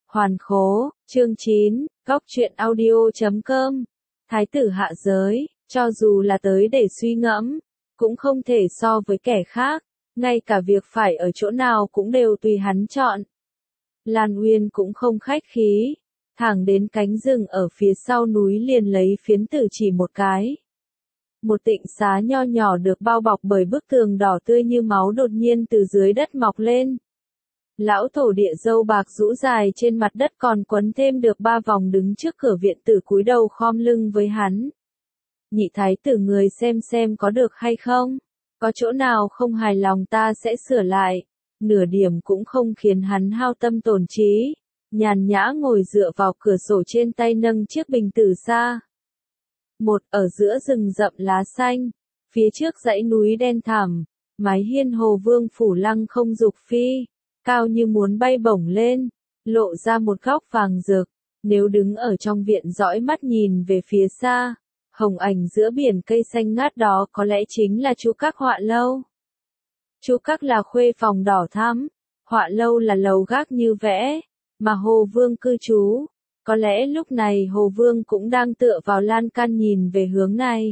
Hoàn khố, chương 9, góc truyện audio.com. Thái tử hạ giới, cho dù là tới để suy ngẫm, cũng không thể so với kẻ khác, ngay cả việc phải ở chỗ nào cũng đều tùy hắn chọn. Lan Uyên cũng không khách khí, thẳng đến cánh rừng ở phía sau núi liền lấy phiến tử chỉ một cái. Một tịnh xá nho nhỏ được bao bọc bởi bức tường đỏ tươi như máu đột nhiên từ dưới đất mọc lên. Lão thổ địa râu bạc rũ dài trên mặt đất còn quấn thêm được 3 vòng đứng trước cửa viện tử cúi đầu khom lưng với hắn. Nhị thái tử người xem có được hay không? Có chỗ nào không hài lòng ta sẽ sửa lại. Nửa điểm cũng không khiến hắn hao tâm tổn trí. Nhàn nhã ngồi dựa vào cửa sổ trên tay nâng chiếc bình tử xa. Một ở giữa rừng rậm lá xanh, phía trước dãy núi đen thẳm, mái hiên Hồ Vương phủ lăng không dục phi, cao như muốn bay bổng lên, lộ ra một góc vàng rực. Nếu đứng ở trong viện dõi mắt nhìn về phía xa, hồng ảnh giữa biển cây xanh ngát đó có lẽ chính là Chu Các Họa Lâu. Chu Các là khuê phòng đỏ thắm, Họa Lâu là lầu gác như vẽ, mà Hồ Vương cư trú. Có lẽ lúc này Hồ Vương cũng đang tựa vào lan can nhìn về hướng này.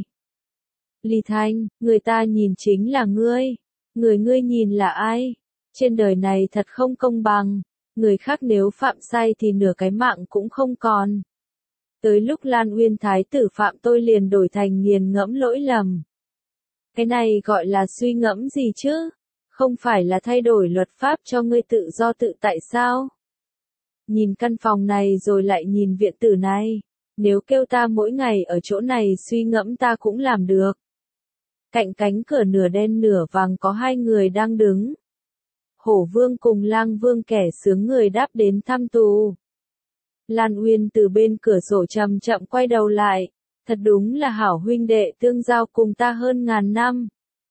Ly Thanh, người ta nhìn chính là ngươi. Người ngươi nhìn là ai? Trên đời này thật không công bằng. Người khác nếu phạm sai thì nửa cái mạng cũng không còn. Tới lúc Lan Uyên thái tử phạm tôi liền đổi thành nghiền ngẫm lỗi lầm. Cái này gọi là suy ngẫm gì chứ? Không phải là thay đổi luật pháp cho ngươi tự do tự tại sao? Nhìn căn phòng này rồi lại nhìn viện tử này. Nếu kêu ta mỗi ngày ở chỗ này suy ngẫm ta cũng làm được. Cạnh cánh cửa nửa đen nửa vàng có 2 người đang đứng. Hổ Vương cùng Lang Vương kẻ sướng người đáp đến thăm tù. Lan Uyên từ bên cửa sổ chậm chậm quay đầu lại. Thật đúng là hảo huynh đệ tương giao cùng ta hơn ngàn năm.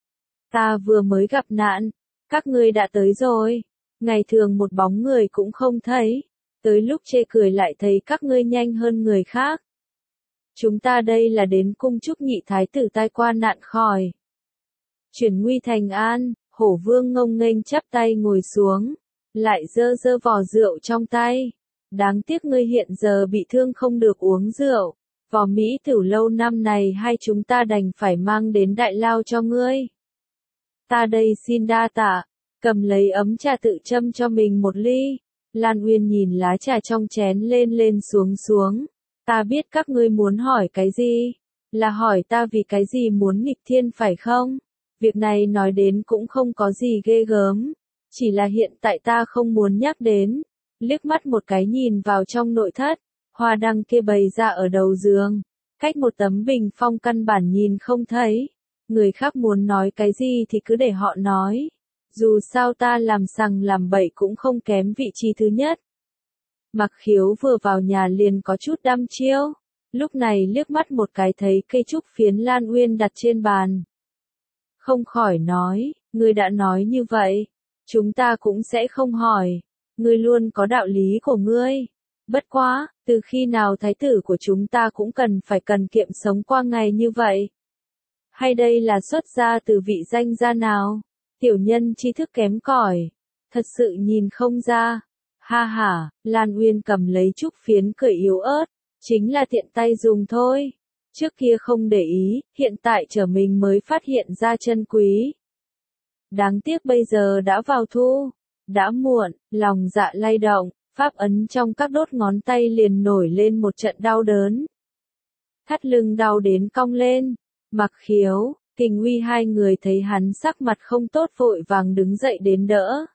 Ta vừa mới gặp nạn. Các ngươi đã tới rồi. Ngày thường một bóng người cũng không thấy. Tới lúc chê cười lại thấy các ngươi nhanh hơn người khác. Chúng ta đây là đến cung chúc nhị thái tử tai qua nạn khỏi. Chuyển nguy thành an, Hổ Vương ngông nghênh chắp tay ngồi xuống, lại giơ giơ vò rượu trong tay. Đáng tiếc ngươi hiện giờ bị thương không được uống rượu, vò Mỹ Tửu lâu năm này hai chúng ta đành phải mang đến đại lao cho ngươi. Ta đây xin đa tạ, cầm lấy ấm trà tự châm cho mình một ly. Lan Uyên nhìn lá trà trong chén lên xuống. Ta biết các ngươi muốn hỏi cái gì? Là hỏi ta vì cái gì muốn nghịch thiên phải không? Việc này nói đến cũng không có gì ghê gớm. Chỉ là hiện tại ta không muốn nhắc đến. Liếc mắt một cái nhìn vào trong nội thất. Hoa đăng kia bày ra ở đầu giường. Cách một tấm bình phong căn bản nhìn không thấy. Người khác muốn nói cái gì thì cứ để họ nói. Dù sao ta làm sằng làm bậy cũng không kém vị trí thứ nhất. Mặc Khiếu vừa vào nhà liền có chút đăm chiêu. Lúc này liếc mắt một cái thấy cây trúc phiến Lan Uyên đặt trên bàn. Không khỏi nói, ngươi đã nói như vậy. Chúng ta cũng sẽ không hỏi. Ngươi luôn có đạo lý của ngươi. Bất quá, từ khi nào thái tử của chúng ta cũng phải cần kiệm sống qua ngày như vậy? Hay đây là xuất gia từ vị danh gia nào? Tiểu nhân tri thức kém cỏi, thật sự nhìn không ra. Ha ha, Lan Uyên cầm lấy trúc phiến cười yếu ớt, chính là tiện tay dùng thôi. Trước kia không để ý, hiện tại trở mình mới phát hiện ra chân quý. Đáng tiếc bây giờ đã vào thu, đã muộn, lòng dạ lay động, pháp ấn trong các đốt ngón tay liền nổi lên một trận đau đớn. Thắt lưng đau đến cong lên, Mặc Khiếu, Kình Uy hai người thấy hắn sắc mặt không tốt vội vàng đứng dậy đến đỡ.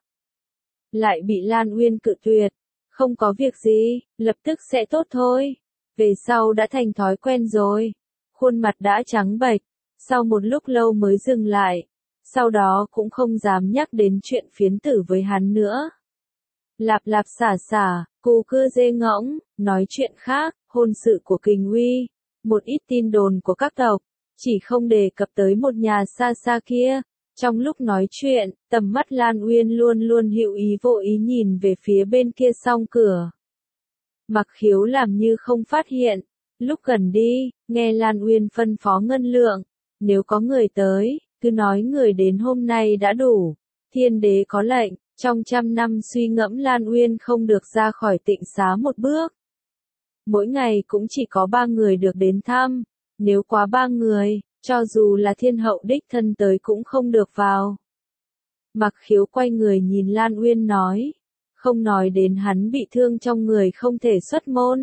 Lại bị Lan Uyên cự tuyệt, không có việc gì, lập tức sẽ tốt thôi. Về sau đã thành thói quen rồi. Khuôn mặt đã trắng bệch, sau một lúc lâu mới dừng lại. Sau đó cũng không dám nhắc đến chuyện phiến tử với hắn nữa. Lạp lạp xả xả, cù cưa dê ngỗng, nói chuyện khác, hôn sự của Kình Uy, một ít tin đồn của các tộc. Chỉ không đề cập tới một nhà xa xa kia. Trong lúc nói chuyện, tầm mắt Lan Uyên luôn hữu ý vô ý nhìn về phía bên kia song cửa. Mặc Khiếu làm như không phát hiện. Lúc gần đi, nghe Lan Uyên phân phó Ngân Lượng. Nếu có người tới, cứ nói người đến hôm nay đã đủ. Thiên đế có lệnh, Trong trăm năm suy ngẫm Lan Uyên không được ra khỏi tịnh xá một bước. Mỗi ngày cũng chỉ có 3 người được đến thăm, nếu quá 3 người, cho dù là thiên hậu đích thân tới cũng không được vào. Mặc Khiếu quay người nhìn Lan Uyên nói, không nói đến hắn bị thương trong người không thể xuất môn.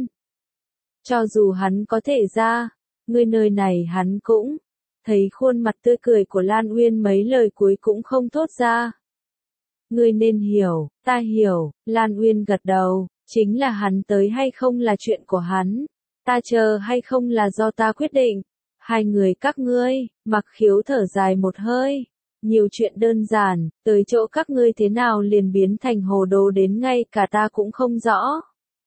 Cho dù hắn có thể ra, người nơi này hắn cũng, thấy khuôn mặt tươi cười của Lan Uyên mấy lời cuối cũng không thốt ra. Ngươi nên hiểu, ta hiểu, Lan Uyên gật đầu, chính là hắn tới hay không là chuyện của hắn, ta chờ hay không là do ta quyết định. Hai người các ngươi, Mặc Khiếu thở dài một hơi, nhiều chuyện đơn giản, tới chỗ các ngươi thế nào liền biến thành hồ đồ đến ngay cả ta cũng không rõ.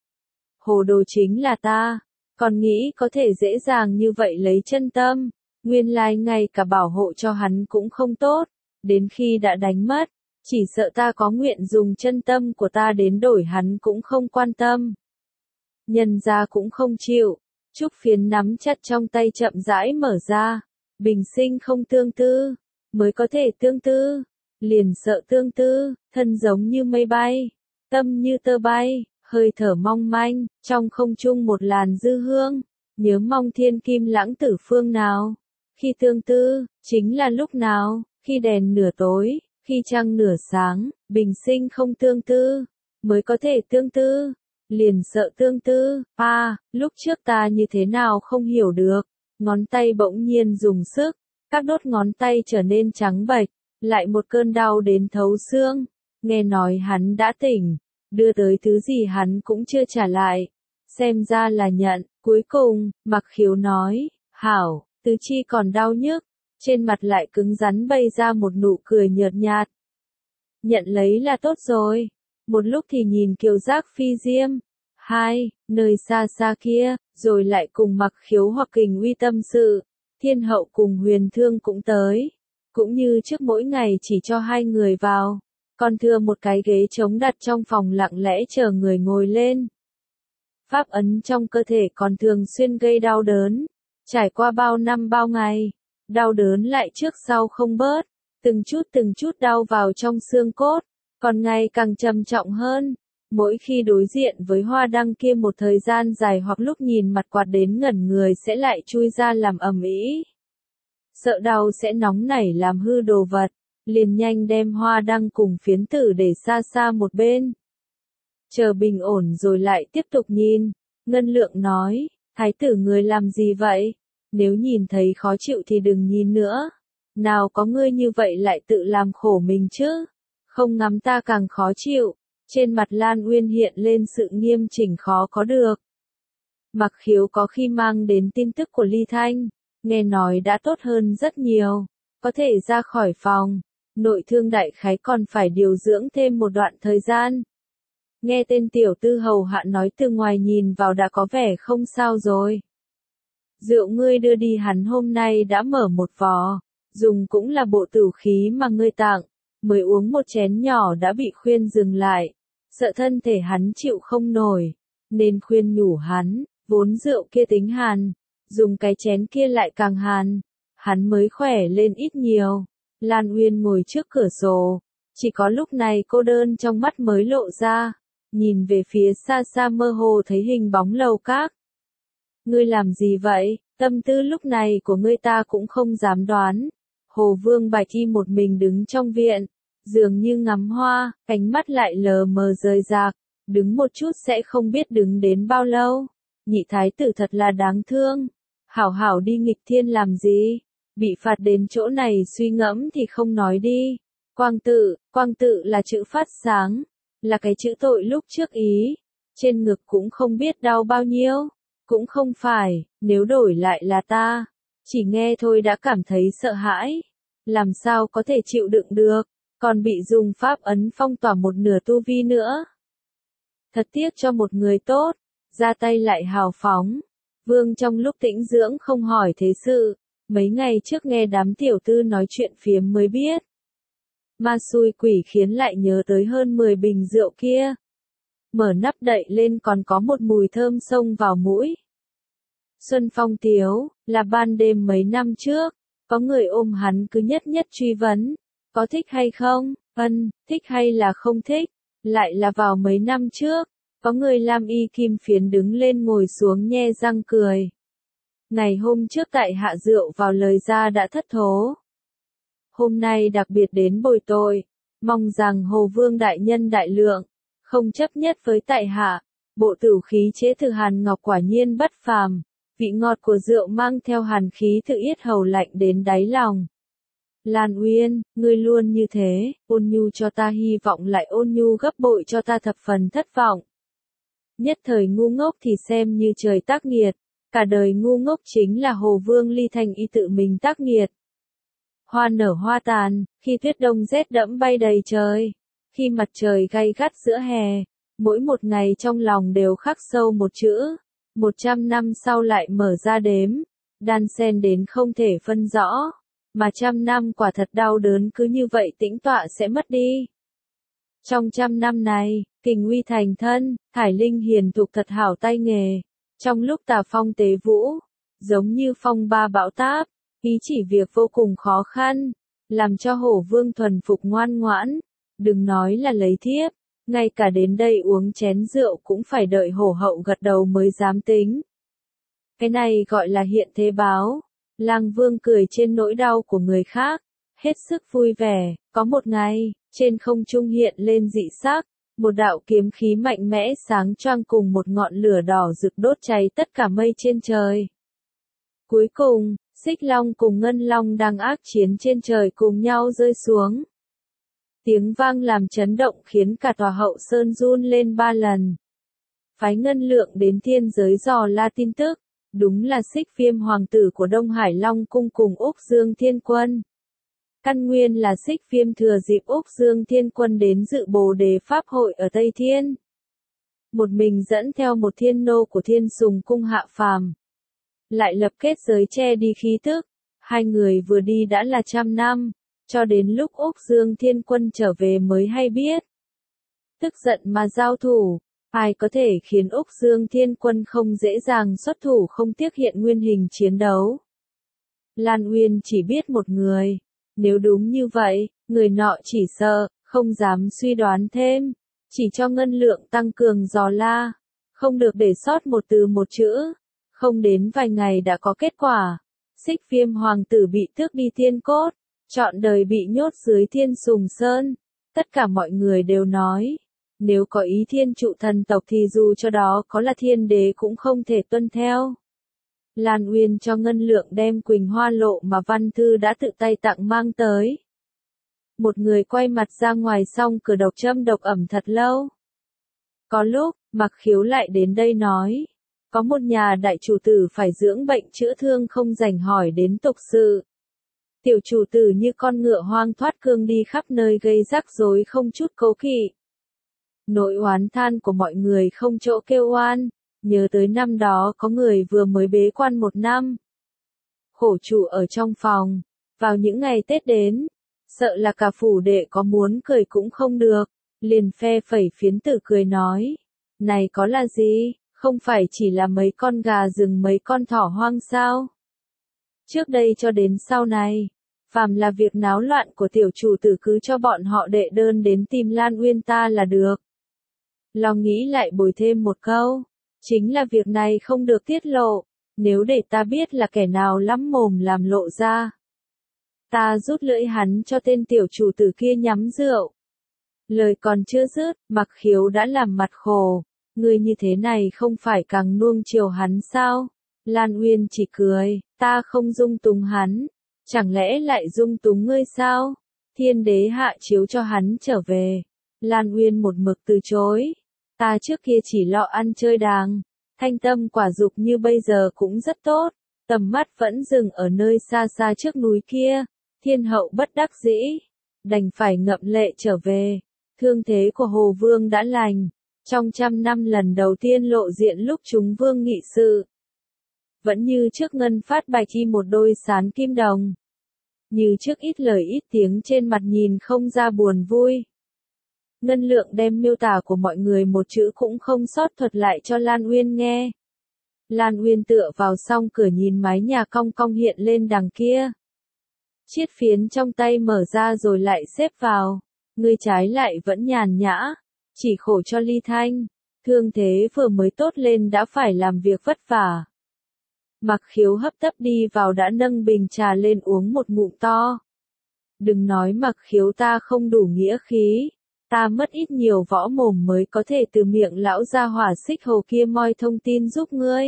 Hồ đồ chính là ta, còn nghĩ có thể dễ dàng như vậy lấy chân tâm, nguyên lai ngay cả bảo hộ cho hắn cũng không tốt, đến khi đã đánh mất, chỉ sợ ta có nguyện dùng chân tâm của ta đến đổi hắn cũng không quan tâm. Nhân gia cũng không chịu, Trúc Phiến nắm chặt trong tay chậm rãi mở ra, bình sinh không tương tư, mới có thể tương tư, liền sợ tương tư, thân giống như mây bay, tâm như tơ bay, hơi thở mong manh, trong không trung một làn dư hương, nhớ mong thiên kim lãng tử phương nào. Khi tương tư, chính là lúc nào, khi đèn nửa tối, khi trăng nửa sáng, bình sinh không tương tư, mới có thể tương tư, liền sợ tương tư. Lúc trước ta như thế nào không hiểu được, ngón tay bỗng nhiên dùng sức, các đốt ngón tay trở nên trắng bệch, lại một cơn đau đến thấu xương, nghe nói hắn đã tỉnh, đưa tới thứ gì hắn cũng chưa trả lại, xem ra là nhận, cuối cùng, Mặc Khiếu nói, hảo, tứ chi còn đau nhức, trên mặt lại cứng rắn bay ra một nụ cười nhợt nhạt. Nhận lấy là tốt rồi, một lúc thì nhìn Kiều Giác phi diêm, nơi xa xa kia, rồi lại cùng Mặc Khiếu hoặc Kình Uy tâm sự, thiên hậu cùng Huyền Thương cũng tới, cũng như trước mỗi ngày chỉ cho hai người vào, còn thừa một cái ghế trống đặt trong phòng lặng lẽ chờ người ngồi lên. Pháp ấn trong cơ thể còn thường xuyên gây đau đớn, trải qua bao năm bao ngày, đau đớn lại trước sau không bớt, từng chút đau vào trong xương cốt, còn ngày càng trầm trọng hơn. Mỗi khi đối diện với hoa đăng kia một thời gian dài hoặc lúc nhìn mặt quạt đến ngẩn người sẽ lại chui ra làm ầm ĩ. Sợ đau sẽ nóng nảy làm hư đồ vật, liền nhanh đem hoa đăng cùng phiến tử để xa xa một bên. Chờ bình ổn rồi lại tiếp tục nhìn, Ngân Lượng nói, thái tử người làm gì vậy? Nếu nhìn thấy khó chịu thì đừng nhìn nữa. Nào có ngươi như vậy lại tự làm khổ mình chứ? Không ngắm ta càng khó chịu. Trên mặt Lan Uyên hiện lên sự nghiêm chỉnh khó có được. Mặc Khiếu có khi mang đến tin tức của Ly Thanh, nghe nói đã tốt hơn rất nhiều, có thể ra khỏi phòng, nội thương đại khái còn phải điều dưỡng thêm một đoạn thời gian. Nghe tên tiểu tư hầu hạ nói từ ngoài nhìn vào đã có vẻ không sao rồi. Rượu ngươi đưa đi hắn hôm nay đã mở một vò, dùng cũng là bộ tử khí mà ngươi tặng, mới uống một chén nhỏ đã bị khuyên dừng lại, sợ thân thể hắn chịu không nổi, nên khuyên nhủ hắn, vốn rượu kia tính hàn, dùng cái chén kia lại càng hàn, hắn mới khỏe lên ít nhiều. Lan Uyên ngồi trước cửa sổ, chỉ có lúc này cô đơn trong mắt mới lộ ra, nhìn về phía xa xa mơ hồ thấy hình bóng lầu các. Ngươi làm gì vậy? Tâm tư lúc này của ngươi ta cũng không dám đoán. Hồ Vương Bạch Y một mình đứng trong viện, dường như ngắm hoa, ánh mắt lại lờ mờ rời rạc, đứng một chút sẽ không biết đứng đến bao lâu. Nhị thái tử thật là đáng thương, hảo hảo đi nghịch thiên làm gì, bị phạt đến chỗ này suy ngẫm thì không nói đi. Quang tự là chữ phát sáng, là cái chữ tội lúc trước ý, trên ngực cũng không biết đau bao nhiêu, cũng không phải, nếu đổi lại là ta, chỉ nghe thôi đã cảm thấy sợ hãi, làm sao có thể chịu đựng được, còn bị dùng pháp ấn phong tỏa một nửa tu vi nữa. Thật tiếc cho một người tốt, ra tay lại hào phóng. Vương trong lúc tĩnh dưỡng không hỏi thế sự, mấy ngày trước nghe đám tiểu tư nói chuyện phiếm mới biết. Ma xui quỷ khiến lại nhớ tới hơn 10 bình rượu kia. Mở nắp đậy lên còn có một mùi thơm xông vào mũi. Xuân Phong Tiếu, là ban đêm mấy năm trước, có người ôm hắn cứ nhất nhất truy vấn, có thích hay không, Thích hay là không thích? Lại là vào mấy năm trước, có người lam y kim phiến đứng lên ngồi xuống nhe răng cười. Ngày hôm trước tại hạ rượu vào lời ra đã thất thố. Hôm nay đặc biệt đến bồi tội, mong rằng Hồ Vương đại nhân đại lượng, không chấp nhất với tại hạ, bộ tử khí chế từ hàn ngọc quả nhiên bất phàm, vị ngọt của rượu mang theo hàn khí từ yết hầu lạnh đến đáy lòng. Lan Uyên, ngươi luôn như thế, ôn nhu cho ta hy vọng lại ôn nhu gấp bội cho ta thập phần thất vọng. Nhất thời ngu ngốc thì xem như trời tác nghiệt, cả đời ngu ngốc chính là Hồ Vương Ly Thành y tự mình tác nghiệt. Hoa nở hoa tàn, khi tuyết đông rét đẫm bay đầy trời, khi mặt trời gay gắt giữa hè, mỗi một ngày trong lòng đều khắc sâu một chữ, 100 năm sau lại mở ra đếm, đan xen đến không thể phân rõ, mà 100 năm quả thật đau đớn cứ như vậy tĩnh tọa sẽ mất đi. Trong 100 năm này, Kình Uy thành thân, Thải Linh hiền thục thật hảo tay nghề, trong lúc tà phong tế vũ, giống như phong ba bão táp, ý chỉ việc vô cùng khó khăn, làm cho Hổ Vương thuần phục ngoan ngoãn, đừng nói là lấy thiếp, ngay cả đến đây uống chén rượu cũng phải đợi hổ hậu gật đầu mới dám tính. Cái này gọi là hiện thế báo. Lang Vương cười trên nỗi đau của người khác, hết sức vui vẻ, có một ngày, trên không trung hiện lên dị sắc, một đạo kiếm khí mạnh mẽ sáng choang cùng một ngọn lửa đỏ rực đốt cháy tất cả mây trên trời. Cuối cùng, Xích Long cùng Ngân Long đang ác chiến trên trời cùng nhau rơi xuống. Tiếng vang làm chấn động khiến cả tòa hậu sơn run lên 3 lần. Phái Ngân Lượng đến thiên giới dò la tin tức, đúng là Xích Viêm hoàng tử của Đông Hải Long cung cùng Úc Dương Thiên Quân. Căn nguyên là Xích Viêm thừa dịp Úc Dương Thiên Quân đến dự Bồ Đề Pháp hội ở Tây Thiên. Một mình dẫn theo một thiên nô của Thiên Sùng cung hạ phàm. Lại lập kết giới che đi khí tức, hai người vừa đi đã là 100 năm, cho đến lúc Úc Dương Thiên Quân trở về mới hay biết. Tức giận mà giao thủ, ai có thể khiến Úc Dương Thiên Quân không dễ dàng xuất thủ không tiếc hiện nguyên hình chiến đấu. Lan Uyên chỉ biết một người, nếu đúng như vậy, người nọ chỉ sợ, không dám suy đoán thêm, chỉ cho Ngân Lượng tăng cường dò la, không được để sót một từ một chữ, không đến vài ngày đã có kết quả. Xích Viêm hoàng tử bị tước đi thiên cốt, trọn đời bị nhốt dưới Thiên Sùng Sơn, tất cả mọi người đều nói, nếu có ý thiên trụ thần tộc thì dù cho đó có là thiên đế cũng không thể tuân theo. Lan Uyên cho Ngân Lượng đem Quỳnh Hoa Lộ mà Văn Thư đã tự tay tặng mang tới. Một người quay mặt ra ngoài xong cửa độc châm độc ẩm thật lâu. Có lúc, Mặc Khiếu lại đến đây nói, có một nhà đại chủ tử phải dưỡng bệnh chữa thương không rảnh hỏi đến tục sự. Tiểu chủ tử như con ngựa hoang thoát cương đi khắp nơi gây rắc rối không chút cố kỵ. Nỗi oán than của mọi người không chỗ kêu oan, nhớ tới năm đó có người vừa mới bế quan 1 năm. Khổ trụ ở trong phòng, vào những ngày Tết đến, sợ là cả phủ đệ có muốn cười cũng không được, liền phe phẩy phiến tử cười nói, này có là gì, không phải chỉ là mấy con gà rừng mấy con thỏ hoang sao? Trước đây cho đến sau này, phàm là việc náo loạn của tiểu chủ tử cứ cho bọn họ đệ đơn đến tìm Lan Uyên ta là được. Lòng nghĩ lại bồi thêm một câu, chính là việc này không được tiết lộ, nếu để ta biết là kẻ nào lắm mồm làm lộ ra. Ta rút lưỡi hắn cho tên tiểu chủ tử kia nhắm rượu. Lời còn chưa dứt, Mặc Khiếu đã làm mặt khổ, ngươi như thế này không phải càng nuông chiều hắn sao? Lan Uyên chỉ cười, ta không dung túng hắn, chẳng lẽ lại dung túng ngươi sao? Thiên đế hạ chiếu cho hắn trở về. Lan Uyên một mực từ chối. Ta trước kia chỉ lo ăn chơi đàng, thanh tâm quả dục như bây giờ cũng rất tốt, tầm mắt vẫn dừng ở nơi xa xa trước núi kia. Thiên hậu bất đắc dĩ, đành phải ngậm lệ trở về. Thương thế của Hồ Vương đã lành, trong 100 năm lần đầu tiên lộ diện lúc chúng vương nghị sự. Vẫn như trước ngân phát bạch y một đôi sán kim đồng. Như trước ít lời ít tiếng trên mặt nhìn không ra buồn vui. Ngân Lượng đem miêu tả của mọi người một chữ cũng không sót thuật lại cho Lan Uyên nghe. Lan Uyên tựa vào song cửa nhìn mái nhà cong cong hiện lên đằng kia. Chiếc phiến trong tay mở ra rồi lại xếp vào. ngươi trái lại vẫn nhàn nhã, chỉ khổ cho Ly Thanh, thương thế vừa mới tốt lên đã phải làm việc vất vả. Mặc Khiếu hấp tấp đi vào đã nâng bình trà lên uống một ngụm to. Đừng nói Mặc Khiếu ta không đủ nghĩa khí, ta mất ít nhiều võ mồm mới có thể từ miệng lão gia hỏa Xích Hầu kia moi thông tin giúp ngươi.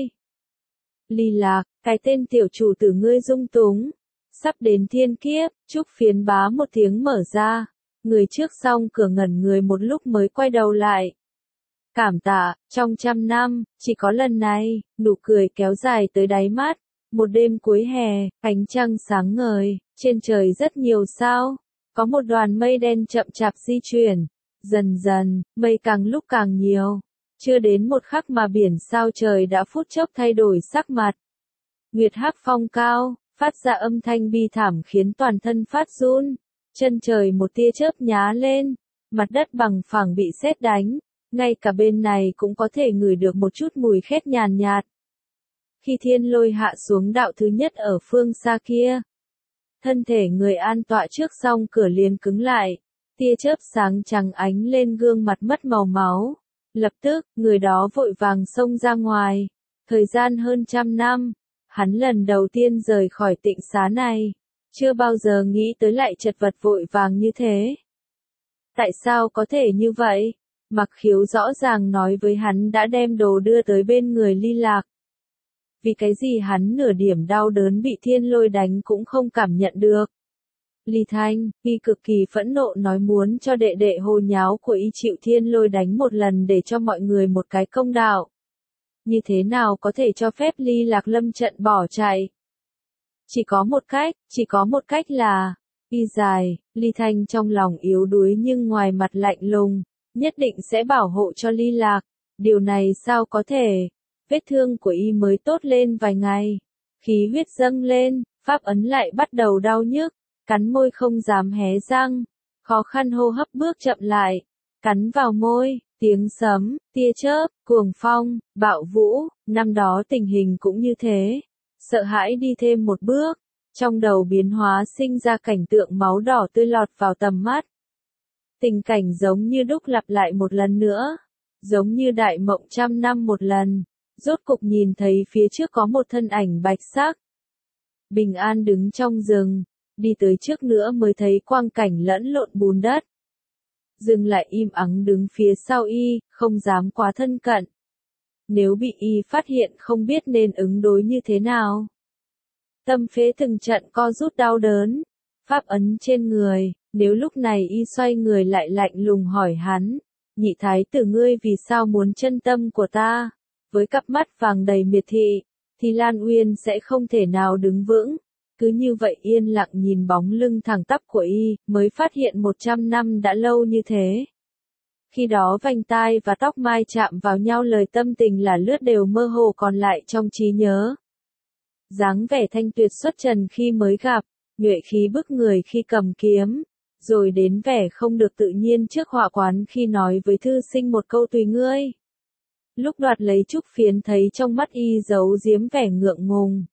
Ly Lạc, cái tên tiểu chủ tử ngươi dung túng, sắp đến thiên kiếp, Trúc Phiến bá một tiếng mở ra, người trước xong cửa ngẩn người một lúc mới quay đầu lại. Cảm tạ, trong 100 năm, chỉ có lần này, nụ cười kéo dài tới đáy mắt. Một đêm cuối hè, ánh trăng sáng ngời, trên trời rất nhiều sao. Có một đoàn mây đen chậm chạp di chuyển. Dần dần, mây càng lúc càng nhiều. Chưa đến một khắc mà biển sao trời đã phút chốc thay đổi sắc mặt. Nguyệt hắc phong cao, phát ra âm thanh bi thảm khiến toàn thân phát run. Chân trời một tia chớp nhá lên, mặt đất bằng phẳng bị sét đánh. Ngay cả bên này cũng có thể ngửi được một chút mùi khét nhàn nhạt. Khi thiên lôi hạ xuống đạo thứ nhất ở phương xa kia, thân thể người an tọa trước song cửa liền cứng lại, tia chớp sáng trắng ánh lên gương mặt mất màu máu. Lập tức, người đó vội vàng xông ra ngoài. Thời gian hơn 100 năm, hắn lần đầu tiên rời khỏi tịnh xá này, chưa bao giờ nghĩ tới lại chật vật vội vàng như thế. Tại sao có thể như vậy? Mặc Khiếu rõ ràng nói với hắn đã đem đồ đưa tới bên người Ly Lạc. Vì cái gì hắn nửa điểm đau đớn bị thiên lôi đánh cũng không cảm nhận được. Ly Thanh, y cực kỳ phẫn nộ nói muốn cho đệ đệ hồ nháo của y chịu thiên lôi đánh một lần để cho mọi người một cái công đạo. Như thế nào có thể cho phép Ly Lạc lâm trận bỏ chạy? Chỉ có một cách là, y dài, Ly Thanh trong lòng yếu đuối nhưng ngoài mặt lạnh lùng. Nhất định sẽ bảo hộ cho Ly Lạc, điều này sao có thể, vết thương của y mới tốt lên vài ngày, khí huyết dâng lên, pháp ấn lại bắt đầu đau nhức, cắn môi không dám hé răng, khó khăn hô hấp bước chậm lại, cắn vào môi, tiếng sấm, tia chớp, cuồng phong, bạo vũ, năm đó tình hình cũng như thế, sợ hãi đi thêm một bước, trong đầu biến hóa sinh ra cảnh tượng máu đỏ tươi lọt vào tầm mắt. Tình cảnh giống như đúc lặp lại một lần nữa, giống như đại mộng 100 năm một lần, rốt cục nhìn thấy phía trước có một thân ảnh bạch sắc. Bình an đứng trong rừng, đi tới trước nữa mới thấy quang cảnh lẫn lộn bùn đất. Dừng lại im ắng đứng phía sau y, không dám quá thân cận. Nếu bị y phát hiện không biết nên ứng đối như thế nào. Tâm phế từng trận co rút đau đớn, pháp ấn trên người. Nếu lúc này y xoay người lại lạnh lùng hỏi hắn, nhị thái tử ngươi vì sao muốn chân tâm của ta, với cặp mắt vàng đầy miệt thị, thì Lan Uyên sẽ không thể nào đứng vững. Cứ như vậy yên lặng nhìn bóng lưng thẳng tắp của y, mới phát hiện 100 năm đã lâu như thế. Khi đó vành tai và tóc mai chạm vào nhau lời tâm tình là lướt đều mơ hồ còn lại trong trí nhớ. Dáng vẻ thanh tuyệt xuất trần khi mới gặp, nhuệ khí bức người khi cầm kiếm. Rồi đến vẻ không được tự nhiên trước họa quán khi nói với thư sinh một câu tùy ngươi. Lúc đoạt lấy Trúc Phiến thấy trong mắt y giấu giếm vẻ ngượng ngùng.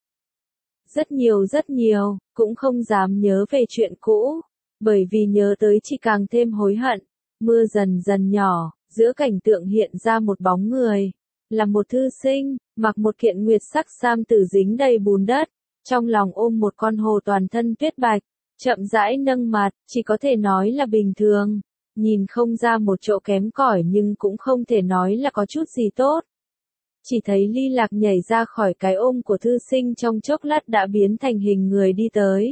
Rất nhiều, cũng không dám nhớ về chuyện cũ, bởi vì nhớ tới chỉ càng thêm hối hận. Mưa dần dần nhỏ, giữa cảnh tượng hiện ra một bóng người, là một thư sinh, mặc một kiện nguyệt sắc sam tử dính đầy bùn đất, trong lòng ôm một con hồ toàn thân tuyết bạch. Chậm rãi nâng mặt, chỉ có thể nói là bình thường, nhìn không ra một chỗ kém cỏi nhưng cũng không thể nói là có chút gì tốt. Chỉ thấy Ly Lạc nhảy ra khỏi cái ôm của thư sinh trong chốc lát đã biến thành hình người đi tới.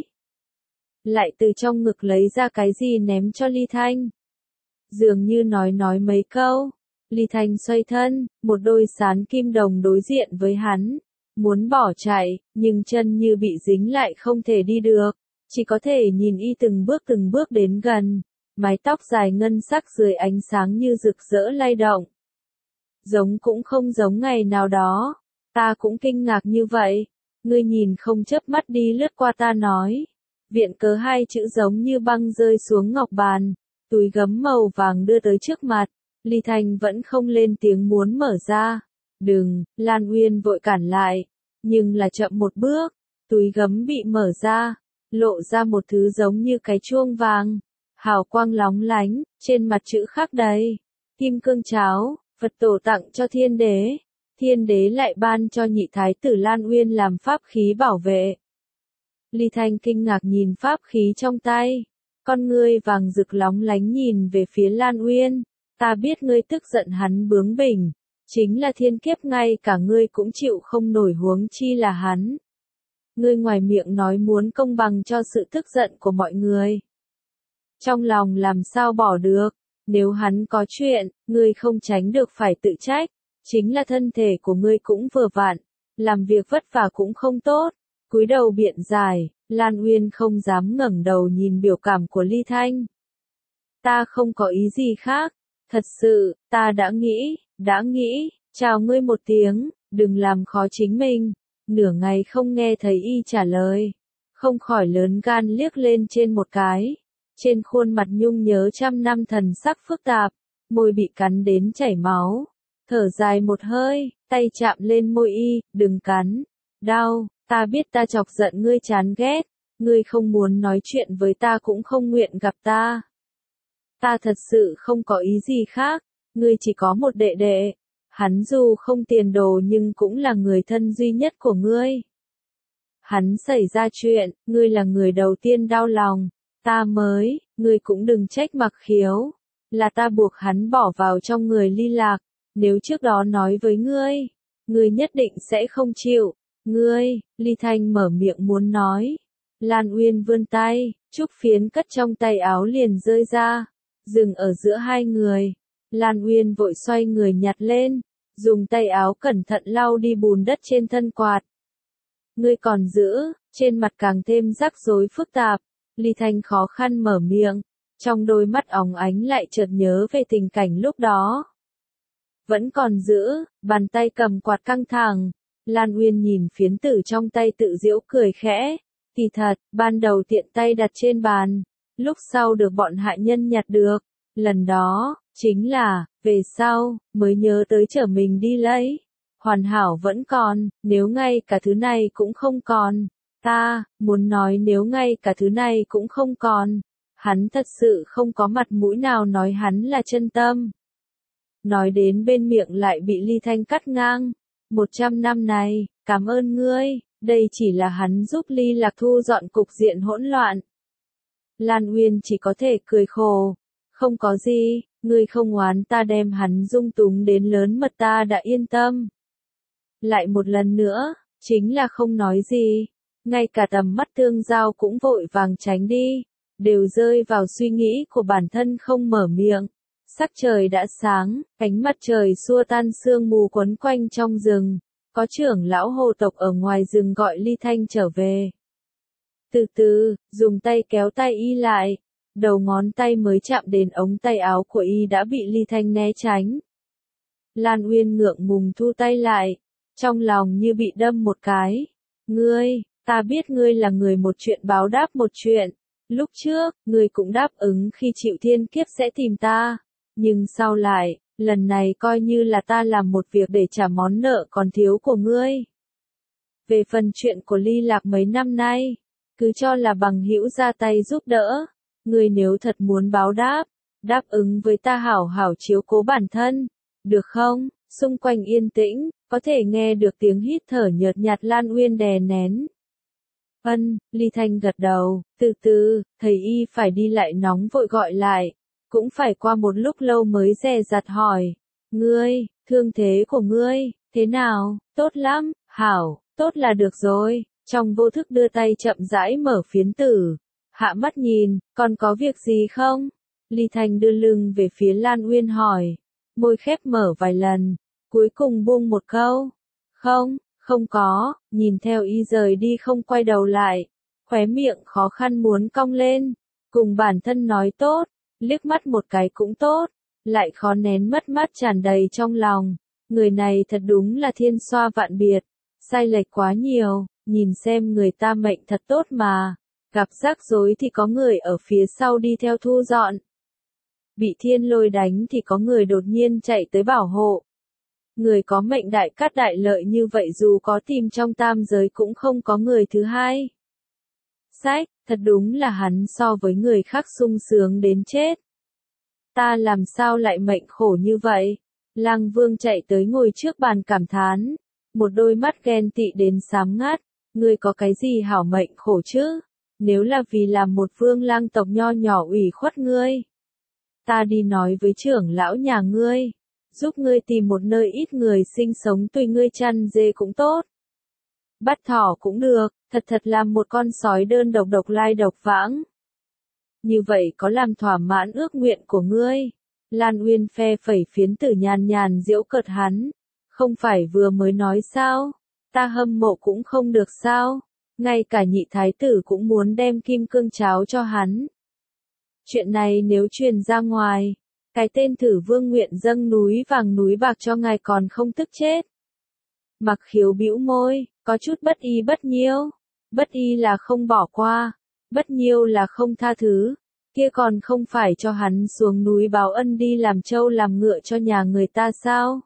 Lại từ trong ngực lấy ra cái gì ném cho Ly Thanh. Dường như nói mấy câu, Ly Thanh xoay thân, một đôi sán kim đồng đối diện với hắn, muốn bỏ chạy, nhưng chân như bị dính lại không thể đi được. Chỉ có thể nhìn y từng bước đến gần, mái tóc dài ngân sắc dưới ánh sáng như rực rỡ lay động. Giống cũng không giống ngày nào đó, ta cũng kinh ngạc như vậy, ngươi nhìn không chớp mắt đi lướt qua ta nói. Viện cớ hai chữ giống như băng rơi xuống ngọc bàn, túi gấm màu vàng đưa tới trước mặt, Ly Thanh vẫn không lên tiếng muốn mở ra. Đừng, Lan Uyên vội cản lại, nhưng là chậm một bước, túi gấm bị mở ra. Lộ ra một thứ giống như cái chuông vàng, hào quang lóng lánh, trên mặt chữ khắc đầy. Kim cương cháo, Phật tổ tặng cho thiên đế. Thiên đế lại ban cho nhị thái tử Lan Uyên làm pháp khí bảo vệ. Ly Thanh kinh ngạc nhìn pháp khí trong tay. Con ngươi vàng rực lóng lánh nhìn về phía Lan Uyên. Ta biết ngươi tức giận hắn bướng bỉnh. Chính là thiên kiếp ngay cả ngươi cũng chịu không nổi huống chi là hắn. Ngươi ngoài miệng nói muốn công bằng cho sự tức giận của mọi người. Trong lòng làm sao bỏ được, nếu hắn có chuyện, ngươi không tránh được phải tự trách. Chính là thân thể của ngươi cũng vừa vặn, làm việc vất vả cũng không tốt. Cúi đầu biện giải, Lan Uyên không dám ngẩng đầu nhìn biểu cảm của Ly Thanh. Ta không có ý gì khác, thật sự, ta đã nghĩ, chào ngươi một tiếng, đừng làm khó chính mình. Nửa ngày không nghe thấy y trả lời, không khỏi lớn gan liếc lên trên một cái. Trên khuôn mặt nhung nhớ trăm năm thần sắc phức tạp, môi bị cắn đến chảy máu. Thở dài một hơi, tay chạm lên môi y, đừng cắn, đau, ta biết ta chọc giận ngươi chán ghét, ngươi không muốn nói chuyện với ta cũng không nguyện gặp ta. Ta thật sự không có ý gì khác, ngươi chỉ có một đệ đệ, hắn dù không tiền đồ nhưng cũng là người thân duy nhất của ngươi. Hắn xảy ra chuyện, ngươi là người đầu tiên đau lòng, ngươi cũng đừng trách Mặc Khiếu, là ta buộc hắn bỏ vào trong người Ly Lạc. Nếu trước đó nói với ngươi nhất định sẽ không chịu. Ly Thanh mở miệng muốn nói. Lan Uyên vươn tay, trúc phiến cất trong tay áo liền rơi ra, dừng ở giữa hai người. Lan Uyên vội xoay người nhặt lên, dùng tay áo cẩn thận lau đi bùn đất trên thân quạt. Ngươi còn giữ, trên mặt càng thêm rắc rối phức tạp. Ly Thanh khó khăn mở miệng, trong đôi mắt óng ánh lại chợt nhớ về tình cảnh lúc đó. Vẫn còn giữ, bàn tay cầm quạt căng thẳng. Lan Uyên nhìn phiến tử trong tay tự giễu cười khẽ. Kỳ thật, ban đầu tiện tay đặt trên bàn, lúc sau được bọn hạ nhân nhặt được. Lần đó, chính là, về sau, mới nhớ tới chở mình đi lấy. Hoàn hảo vẫn còn, nếu ngay cả thứ này cũng không còn. Ta, muốn nói nếu ngay cả thứ này cũng không còn. Hắn thật sự không có mặt mũi nào nói hắn là chân tâm. Nói đến bên miệng lại bị Ly Thanh cắt ngang. 100 năm này, cảm ơn ngươi, đây chỉ là hắn giúp Ly Lạc thu dọn cục diện hỗn loạn. Lan Uyên chỉ có thể cười khổ. Không có gì, ngươi không oán ta đem hắn dung túng đến lớn mật ta đã yên tâm. Lại một lần nữa, chính là không nói gì. Ngay cả tầm mắt tương giao cũng vội vàng tránh đi, đều rơi vào suy nghĩ của bản thân không mở miệng. Sắc trời đã sáng, ánh mặt trời xua tan sương mù quấn quanh trong rừng. Có trưởng lão hồ tộc ở ngoài rừng gọi Ly Thanh trở về. Từ từ, dùng tay kéo tay y lại. Đầu ngón tay mới chạm đến ống tay áo của y đã bị Ly Thanh né tránh. Lan Uyên ngượng ngùng thu tay lại, trong lòng như bị đâm một cái. Ta biết ngươi là người một chuyện báo đáp một chuyện. Lúc trước, ngươi cũng đáp ứng khi chịu thiên kiếp sẽ tìm ta. Nhưng sau lại, lần này coi như là ta làm một việc để trả món nợ còn thiếu của ngươi. Về phần chuyện của Ly Lạc mấy năm nay, cứ cho là bằng hữu ra tay giúp đỡ. Ngươi nếu thật muốn báo đáp ứng với ta hảo hảo chiếu cố bản thân. Được không? Xung quanh yên tĩnh, có thể nghe được tiếng hít thở nhợt nhạt Lan Uyên đè nén. Ly Thanh gật đầu, từ từ, thầy y phải đi lại nóng vội gọi lại. Cũng phải qua một lúc lâu mới dè dặt hỏi. Thương thế của ngươi, thế nào? Tốt lắm, hảo, tốt là được rồi. Trong vô thức đưa tay chậm rãi mở phiến tử. Hạ mắt nhìn, còn có việc gì không? Ly Thanh đưa lưng về phía Lan Uyên hỏi. Môi khép mở vài lần, cuối cùng buông một câu. Không có, nhìn theo y rời đi không quay đầu lại. Khóe miệng khó khăn muốn cong lên. Cùng bản thân nói tốt, liếc mắt một cái cũng tốt. Lại khó nén mất mát tràn đầy trong lòng. Người này thật đúng là thiên xoa vạn biệt. Sai lệch quá nhiều, nhìn xem người ta mệnh thật tốt mà. Gặp rắc rối thì có người ở phía sau đi theo thu dọn. Bị thiên lôi đánh thì có người đột nhiên chạy tới bảo hộ. Người có mệnh đại cát đại lợi như vậy dù có tìm trong tam giới cũng không có người thứ hai. Sách, Thật đúng là hắn so với người khác sung sướng đến chết. Ta làm sao lại mệnh khổ như vậy? Lang Vương chạy tới ngồi trước bàn cảm thán, một đôi mắt ghen tị đến xám ngắt, ngươi có cái gì hảo mệnh khổ chứ? Nếu là vì làm một vương lang tộc nho nhỏ ủy khuất ngươi, ta đi nói với trưởng lão nhà ngươi, giúp ngươi tìm một nơi ít người sinh sống tùy ngươi chăn dê cũng tốt. Bắt thỏ cũng được, thật làm một con sói đơn độc độc lai độc vãng. Như vậy có làm thỏa mãn ước nguyện của ngươi? Lan Uyên phe phẩy phiến tử nhàn nhàn giễu cợt hắn. Không phải vừa mới nói sao? Ta hâm mộ cũng không được sao? Ngay cả nhị thái tử cũng muốn đem kim cương cháo cho hắn. Chuyện này nếu truyền ra ngoài, cái tên Thử Vương nguyện dâng núi vàng núi bạc cho ngài còn không tức chết. Mặc Khiếu bĩu môi, có chút bất y bất nhiêu. Bất y là không bỏ qua, bất nhiêu là không tha thứ. Kia còn không phải cho hắn xuống núi báo ân đi làm trâu làm ngựa cho nhà người ta sao?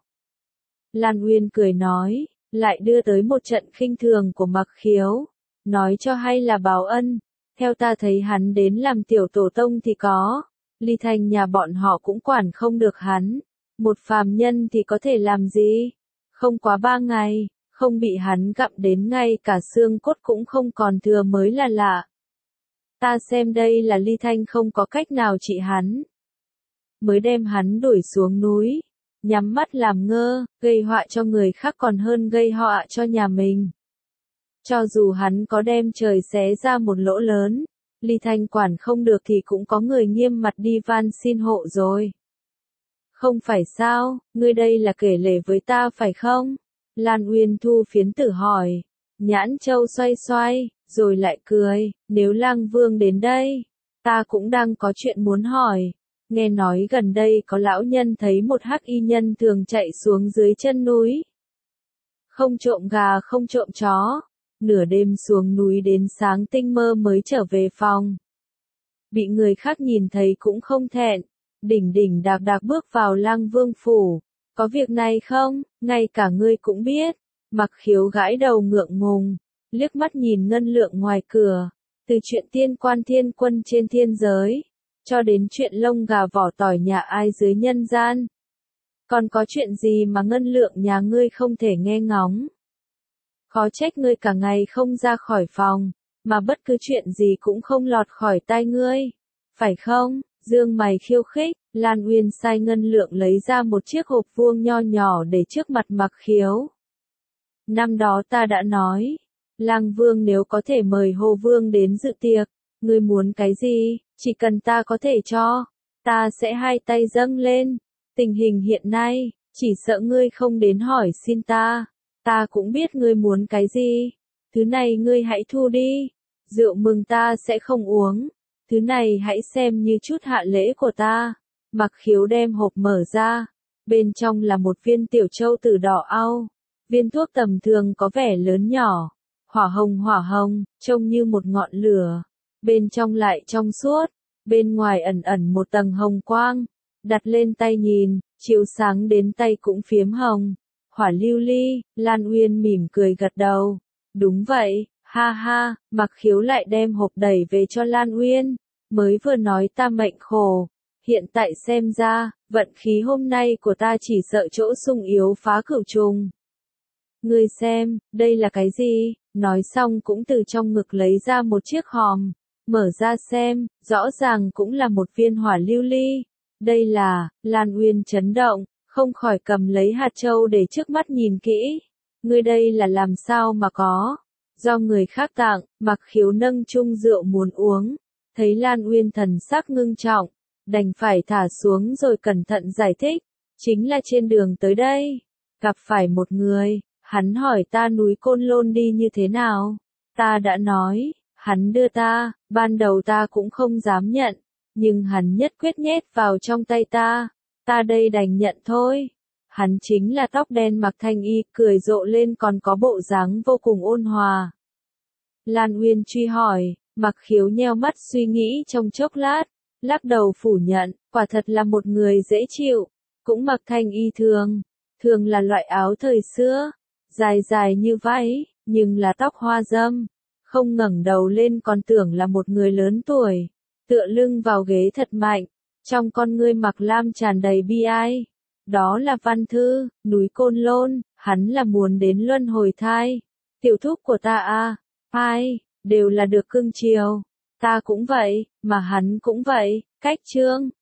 Lan Uyên cười nói, lại đưa tới một trận khinh thường của Mặc Khiếu. Nói cho hay là báo ân, theo ta thấy hắn đến làm tiểu tổ tông thì có. Ly Thành nhà bọn họ cũng quản không được hắn. Một phàm nhân thì có thể làm gì? Không quá 3 ngày, không bị hắn gặm đến ngay cả xương cốt cũng không còn thừa mới là lạ. Ta xem đây là Ly Thanh không có cách nào trị hắn. Mới đem hắn đuổi xuống núi, nhắm mắt làm ngơ, gây họa cho người khác còn hơn gây họa cho nhà mình. Cho dù hắn có đem trời xé ra một lỗ lớn, Ly Thanh quản không được thì cũng có người nghiêm mặt đi van xin hộ rồi. Không phải sao, ngươi đây là kể lể với ta phải không? Lan Uyên thu phiến tử hỏi. Nhãn châu xoay xoay, rồi lại cười, nếu Lang Vương đến đây, ta cũng đang có chuyện muốn hỏi. Nghe nói gần đây có lão nhân thấy một hắc y nhân thường chạy xuống dưới chân núi. Không trộm gà không trộm chó, nửa đêm xuống núi đến sáng tinh mơ mới trở về phòng. Bị người khác nhìn thấy cũng không thẹn, đỉnh đạc đạc bước vào Lang Vương phủ. Có việc này không, ngay cả ngươi cũng biết. Mặc Khiếu gãi đầu ngượng ngùng, liếc mắt nhìn ngân lượng ngoài cửa, từ chuyện tiên quan thiên quân trên thiên giới, cho đến chuyện lông gà vỏ tỏi nhà ai dưới nhân gian. Còn có chuyện gì mà ngân lượng nhà ngươi không thể nghe ngóng? Khó trách ngươi cả ngày không ra khỏi phòng, mà bất cứ chuyện gì cũng không lọt khỏi tai ngươi, phải không? Dương mày khiêu khích, Lan Uyên sai ngân lượng lấy ra một chiếc hộp vuông nho nhỏ để trước mặt Mặc Khiếu. Năm đó ta đã nói, Lang Vương nếu có thể mời Hồ Vương đến dự tiệc, ngươi muốn cái gì, chỉ cần ta có thể cho, ta sẽ hai tay dâng lên. Tình hình hiện nay, chỉ sợ ngươi không đến hỏi xin ta cũng biết ngươi muốn cái gì. Thứ này ngươi hãy thu đi, rượu mừng ta sẽ không uống, thứ này hãy xem như chút hạ lễ của ta. Mặc Khiếu đem hộp mở ra, bên trong là một viên tiểu châu tử đỏ au. Viên thuốc tầm thường có vẻ lớn nhỏ, hỏa hồng, trông như một ngọn lửa. Bên trong lại trong suốt, bên ngoài ẩn một tầng hồng quang. Đặt lên tay nhìn, chiếu sáng đến tay cũng phiếm hồng. Hỏa lưu ly, Lan Uyên mỉm cười gật đầu. Đúng vậy, ha ha, Mặc Khiếu lại đem hộp đẩy về cho Lan Uyên. Mới vừa nói ta mệnh khổ, hiện tại xem ra, vận khí hôm nay của ta chỉ sợ chỗ sung yếu phá cửu trùng. Ngươi xem, đây là cái gì? Nói xong cũng từ trong ngực lấy ra một chiếc hòm. Mở ra xem, rõ ràng cũng là một viên hỏa lưu ly. Đây là, Lan Uyên chấn động, không khỏi cầm lấy hạt châu để trước mắt nhìn kỹ. Ngươi đây là làm sao mà có? Do người khác tặng, Mặc Khiếu nâng chung rượu muốn uống. Thấy Lan Uyên thần sắc ngưng trọng, đành phải thả xuống rồi cẩn thận giải thích. Chính là trên đường tới đây, gặp phải một người. Hắn hỏi ta núi Côn Lôn đi như thế nào? Ta đã nói, hắn đưa ta, ban đầu ta cũng không dám nhận, nhưng hắn nhất quyết nhét vào trong tay ta đây đành nhận thôi. Hắn chính là tóc đen mặc thanh y, cười rộ lên còn có bộ dáng vô cùng ôn hòa. Lan Uyên truy hỏi, Mặc Khiếu nheo mắt suy nghĩ trong chốc lát, lắc đầu phủ nhận, quả thật là một người dễ chịu, cũng mặc thanh y thường là loại áo thời xưa. Dài như váy, nhưng là tóc hoa dâm, không ngẩng đầu lên còn tưởng là một người lớn tuổi, tựa lưng vào ghế thật mạnh, trong con ngươi Mạc Lam tràn đầy bi ai. Đó là Văn Thư, núi Côn Lôn, hắn là muốn đến luân hồi thai. Tiểu thúc của ta à, ai, đều là được cưng chiều. Ta cũng vậy, mà hắn cũng vậy, cách chương.